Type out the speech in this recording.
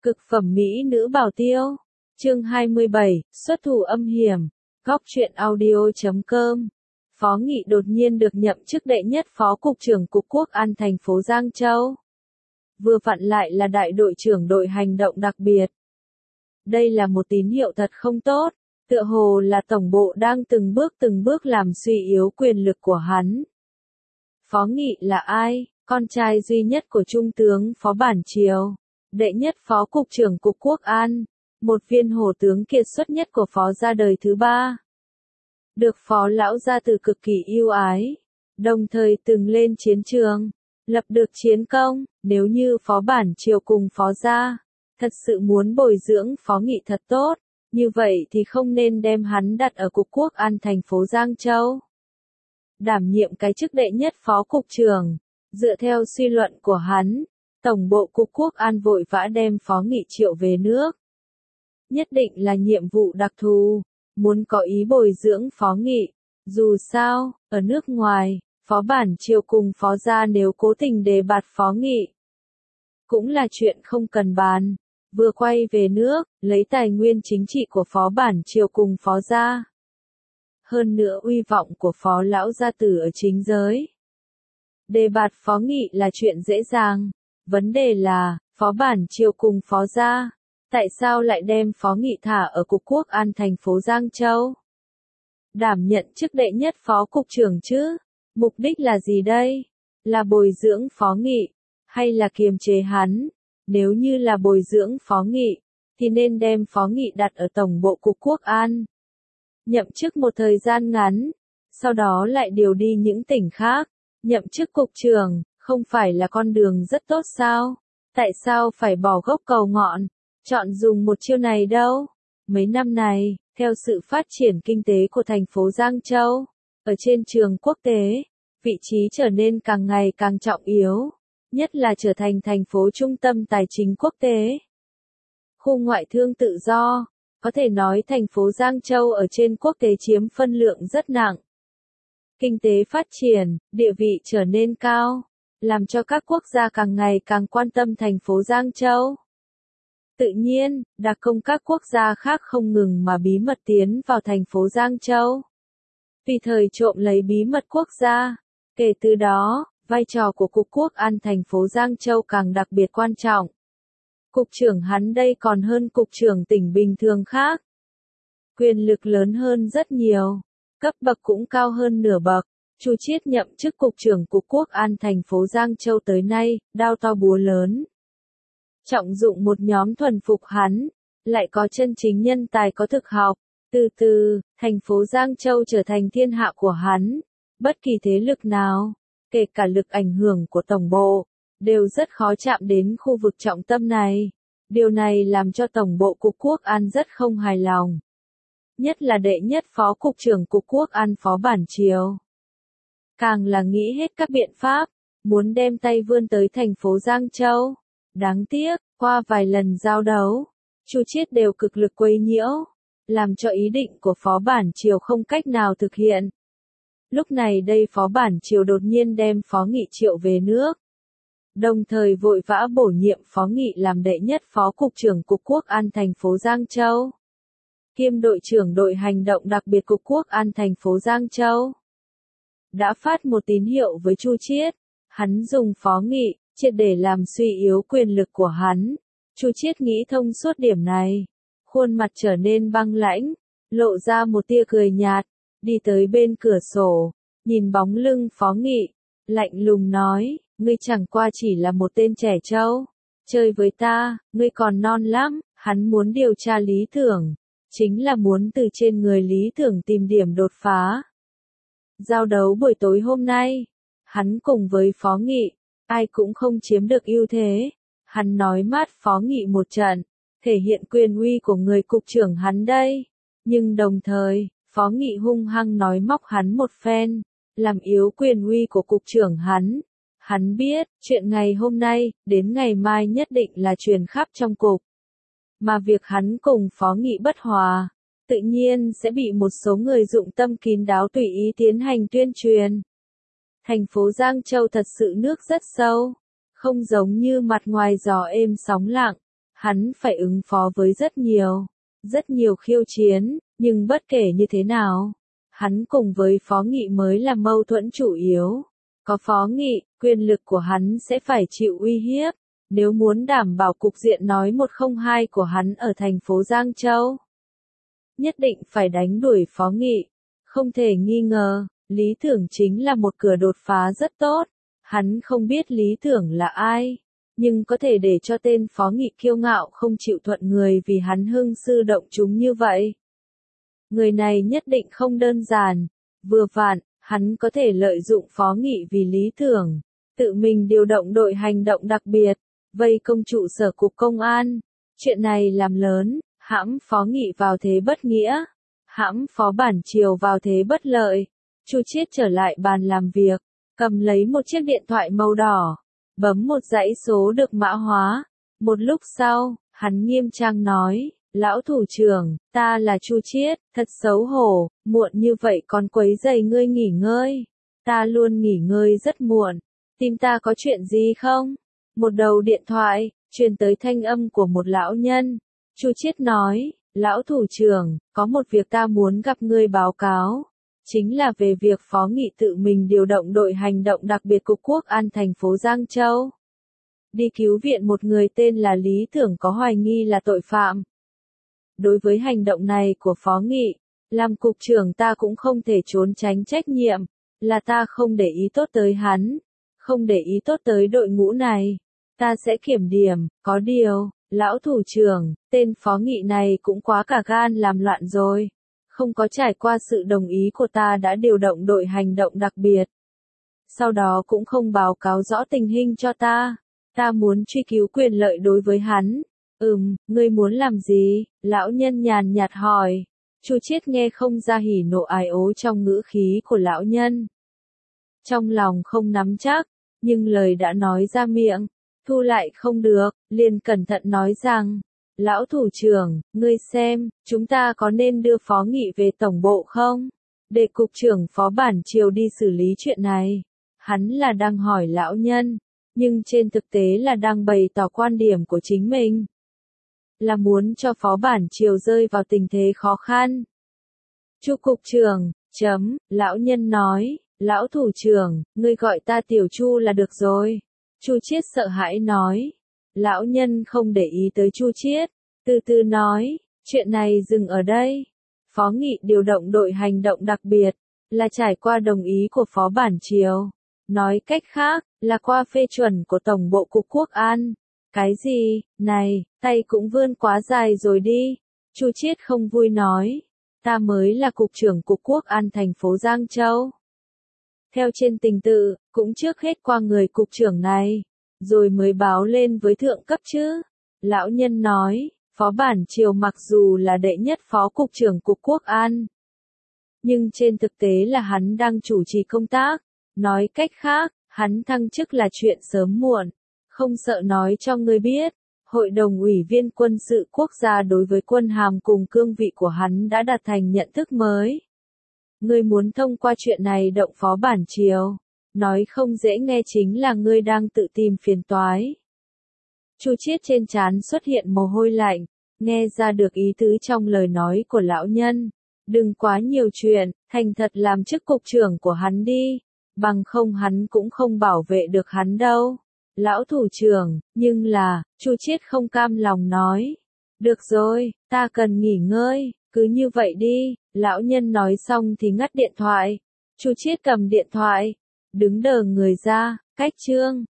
Cực phẩm mỹ nữ bảo tiêu. Chương 27, xuất thủ âm hiểm. Góc truyện audio.com. Phó Nghị đột nhiên được nhậm chức đệ nhất phó cục trưởng Cục Quốc an thành phố Giang Châu. Vừa vặn lại là đại đội trưởng đội hành động đặc biệt. Đây là một tín hiệu thật không tốt, tựa hồ là tổng bộ đang từng bước làm suy yếu quyền lực của hắn. Phó Nghị là ai? Con trai duy nhất của Trung tướng Phó Bản Triều, đệ nhất phó cục trưởng Cục Quốc an, một viên hổ tướng kiệt xuất nhất của Phó gia đời thứ ba. Được Phó lão gia tử cực kỳ yêu ái, đồng thời từng lên chiến trường, lập được chiến công. Nếu như Phó Bản Triều cùng Phó gia thật sự muốn bồi dưỡng Phó Nghị thật tốt, như vậy thì không nên đem hắn đặt ở Cục Quốc an thành phố Giang Châu. Đảm nhiệm cái chức đệ nhất phó cục trưởng, dựa theo suy luận của hắn, tổng bộ Cục Quốc an vội vã đem Phó Nghị triệu về nước. Nhất định là nhiệm vụ đặc thù, muốn có ý bồi dưỡng Phó Nghị. Dù sao, ở nước ngoài, Phó Bản Triều cùng Phó gia nếu cố tình đề bạt Phó Nghị, cũng là chuyện không cần bàn. Vừa quay về nước, lấy tài nguyên chính trị của Phó Bản Triều cùng Phó gia. Hơn nữa uy vọng của Phó lão gia tử ở chính giới. Đề bạt Phó Nghị là chuyện dễ dàng. Vấn đề là, Phó Bản Triều cùng Phó gia, tại sao lại đem Phó Nghị thả ở Cục Quốc an thành phố Giang Châu? Đảm nhận chức đệ nhất phó cục trưởng chứ? Mục đích là gì đây? Là bồi dưỡng Phó Nghị, hay là kiềm chế hắn? Nếu như là bồi dưỡng Phó Nghị, thì nên đem Phó Nghị đặt ở tổng bộ Cục Quốc an. Nhậm chức một thời gian ngắn, sau đó lại điều đi những tỉnh khác. Nhậm chức cục trưởng, không phải là con đường rất tốt sao? Tại sao phải bỏ gốc cầu ngọn, chọn dùng một chiêu này đâu? Mấy năm này, theo sự phát triển kinh tế của thành phố Giang Châu, ở trên trường quốc tế, vị trí trở nên càng ngày càng trọng yếu, nhất là trở thành thành phố trung tâm tài chính quốc tế. Khu ngoại thương tự do, có thể nói thành phố Giang Châu ở trên quốc tế chiếm phân lượng rất nặng. Kinh tế phát triển, địa vị trở nên cao, làm cho các quốc gia càng ngày càng quan tâm thành phố Giang Châu. Tự nhiên, đặc công các quốc gia khác không ngừng mà bí mật tiến vào thành phố Giang Châu. Vì thời trộm lấy bí mật quốc gia, kể từ đó, vai trò của Cục Quốc an thành phố Giang Châu càng đặc biệt quan trọng. Cục trưởng hắn đây còn hơn cục trưởng tỉnh bình thường khác. Quyền lực lớn hơn rất nhiều, cấp bậc cũng cao hơn nửa bậc. Chu Chiết nhậm chức cục trưởng Cục Quốc an thành phố Giang Châu tới nay, đao to búa lớn. Trọng dụng một nhóm thuần phục hắn, lại có chân chính nhân tài có thực học. Từ từ, thành phố Giang Châu trở thành thiên hạ của hắn. Bất kỳ thế lực nào, kể cả lực ảnh hưởng của tổng bộ, đều rất khó chạm đến khu vực trọng tâm này. Điều này làm cho tổng bộ Cục Quốc an rất không hài lòng. Nhất là đệ nhất phó cục trưởng Cục Quốc an Phó Bản Triều. Càng là nghĩ hết các biện pháp, muốn đem tay vươn tới thành phố Giang Châu. Đáng tiếc, qua vài lần giao đấu, Chu Chiết đều cực lực quấy nhiễu, làm cho ý định của Phó Bản Triều không cách nào thực hiện. Lúc này đây Phó Bản Triều đột nhiên đem Phó Nghị triệu về nước. Đồng thời vội vã bổ nhiệm Phó Nghị làm đệ nhất phó cục trưởng Cục Quốc an thành phố Giang Châu. Kiêm đội trưởng đội hành động đặc biệt Cục Quốc an thành phố Giang Châu. Đã phát một tín hiệu với Chu Chiết, hắn dùng Phó Nghị, triệt để làm suy yếu quyền lực của hắn. Chu Chiết nghĩ thông suốt điểm này, khuôn mặt trở nên băng lãnh, lộ ra một tia cười nhạt, đi tới bên cửa sổ, nhìn bóng lưng Phó Nghị, lạnh lùng nói, ngươi chẳng qua chỉ là một tên trẻ trâu, chơi với ta, ngươi còn non lắm. Hắn muốn điều tra Lý Tưởng, chính là muốn từ trên người Lý Tưởng tìm điểm đột phá. Giao đấu buổi tối hôm nay, hắn cùng với Phó Nghị, ai cũng không chiếm được ưu thế. Hắn nói mát Phó Nghị một trận, thể hiện quyền uy của người cục trưởng hắn đây. Nhưng đồng thời, Phó Nghị hung hăng nói móc hắn một phen, làm yếu quyền uy của cục trưởng hắn. Hắn biết, chuyện ngày hôm nay, đến ngày mai nhất định là truyền khắp trong cục. Mà việc hắn cùng Phó Nghị bất hòa, tự nhiên sẽ bị một số người dụng tâm kín đáo tùy ý tiến hành tuyên truyền. Thành phố Giang Châu thật sự nước rất sâu, không giống như mặt ngoài gió êm sóng lặng. Hắn phải ứng phó với rất nhiều khiêu chiến, nhưng bất kể như thế nào, hắn cùng với Phó Nghị mới là mâu thuẫn chủ yếu. Có Phó Nghị, quyền lực của hắn sẽ phải chịu uy hiếp, nếu muốn đảm bảo cục diện nói 102 của hắn ở thành phố Giang Châu. Nhất định phải đánh đuổi Phó Nghị, không thể nghi ngờ, Lý Tưởng chính là một cửa đột phá rất tốt. Hắn không biết Lý Tưởng là ai, nhưng có thể để cho tên Phó Nghị kiêu ngạo không chịu thuận người vì hắn hưng sư động chúng như vậy. Người này nhất định không đơn giản, vừa vặn, hắn có thể lợi dụng Phó Nghị vì Lý Tưởng, tự mình điều động đội hành động đặc biệt, vây công trụ sở cục công an. Chuyện này làm lớn, hãm Phó Nghị vào thế bất nghĩa, hãm Phó Bản Triều vào thế bất lợi. Chu Chiết trở lại bàn làm việc, cầm lấy một chiếc điện thoại màu đỏ, bấm một dãy số được mã hóa. Một lúc sau, hắn nghiêm trang nói, lão thủ trưởng, ta là Chu Chiết, thật xấu hổ, muộn như vậy còn quấy rầy ngươi nghỉ ngơi. Ta luôn nghỉ ngơi rất muộn, tìm ta có chuyện gì không? Một đầu điện thoại, truyền tới thanh âm của một lão nhân. Chu Chiết nói, lão thủ trưởng, có một việc ta muốn gặp ngươi báo cáo. Chính là về việc Phó Nghị tự mình điều động đội hành động đặc biệt Cục Quốc an thành phố Giang Châu. Đi cứu viện một người tên là Lý Tưởng có hoài nghi là tội phạm. Đối với hành động này của Phó Nghị, làm cục trưởng ta cũng không thể trốn tránh trách nhiệm, là ta không để ý tốt tới hắn, không để ý tốt tới đội ngũ này. Ta sẽ kiểm điểm, có điều, lão thủ trưởng, tên Phó Nghị này cũng quá cả gan làm loạn rồi. Không có trải qua sự đồng ý của ta đã điều động đội hành động đặc biệt. Sau đó cũng không báo cáo rõ tình hình cho ta. Ta muốn truy cứu quyền lợi đối với hắn. Ngươi muốn làm gì? Lão nhân nhàn nhạt hỏi. Chu Chiết nghe không ra hỉ nộ ái ố trong ngữ khí của lão nhân. Trong lòng không nắm chắc, nhưng lời đã nói ra miệng, thu lại không được, liền cẩn thận nói rằng, lão thủ trưởng, ngươi xem, chúng ta có nên đưa Phó Nghị về tổng bộ không? Để cục trưởng Phó Bản Triều đi xử lý chuyện này. Hắn là đang hỏi lão nhân, nhưng trên thực tế là đang bày tỏ quan điểm của chính mình. Là muốn cho Phó Bản Triều rơi vào tình thế khó khăn. Chu cục trưởng, lão nhân nói, lão thủ trưởng, ngươi gọi ta Tiểu Chu là được rồi. Chu Chiết sợ hãi nói. Lão nhân không để ý tới Chu Chiết, từ từ nói, chuyện này dừng ở đây. Phó Nghị điều động đội hành động đặc biệt, là trải qua đồng ý của Phó Bản Triều. Nói cách khác, là qua phê chuẩn của Tổng bộ Cục Quốc an. Cái gì, này, tay cũng vươn quá dài rồi đi. Chu Chiết không vui nói, ta mới là Cục trưởng Cục Quốc an thành phố Giang Châu. Theo trên tình tự, cũng trước hết qua người Cục trưởng này, rồi mới báo lên với thượng cấp chứ. Lão nhân nói, Phó Bản Triều mặc dù là đệ nhất Phó Cục trưởng Cục Quốc an, nhưng trên thực tế là hắn đang chủ trì công tác. Nói cách khác, hắn thăng chức là chuyện sớm muộn. Không sợ nói cho ngươi biết, Hội đồng Ủy viên Quân sự Quốc gia đối với quân hàm cùng cương vị của hắn đã đạt thành nhận thức mới. Ngươi muốn thông qua chuyện này động Phó Bản Triều. Nói không dễ nghe chính là ngươi đang tự tìm phiền toái. Chu Chiết trên trán xuất hiện mồ hôi lạnh, nghe ra được ý tứ trong lời nói của lão nhân. Đừng quá nhiều chuyện, thành thật làm chức cục trưởng của hắn đi, bằng không hắn cũng không bảo vệ được hắn đâu. Lão thủ trưởng, nhưng là, Chu Chiết không cam lòng nói. Được rồi, ta cần nghỉ ngơi, cứ như vậy đi. Lão nhân nói xong thì ngắt điện thoại. Chu Chiết cầm điện thoại, đứng đờ người ra, cách chương.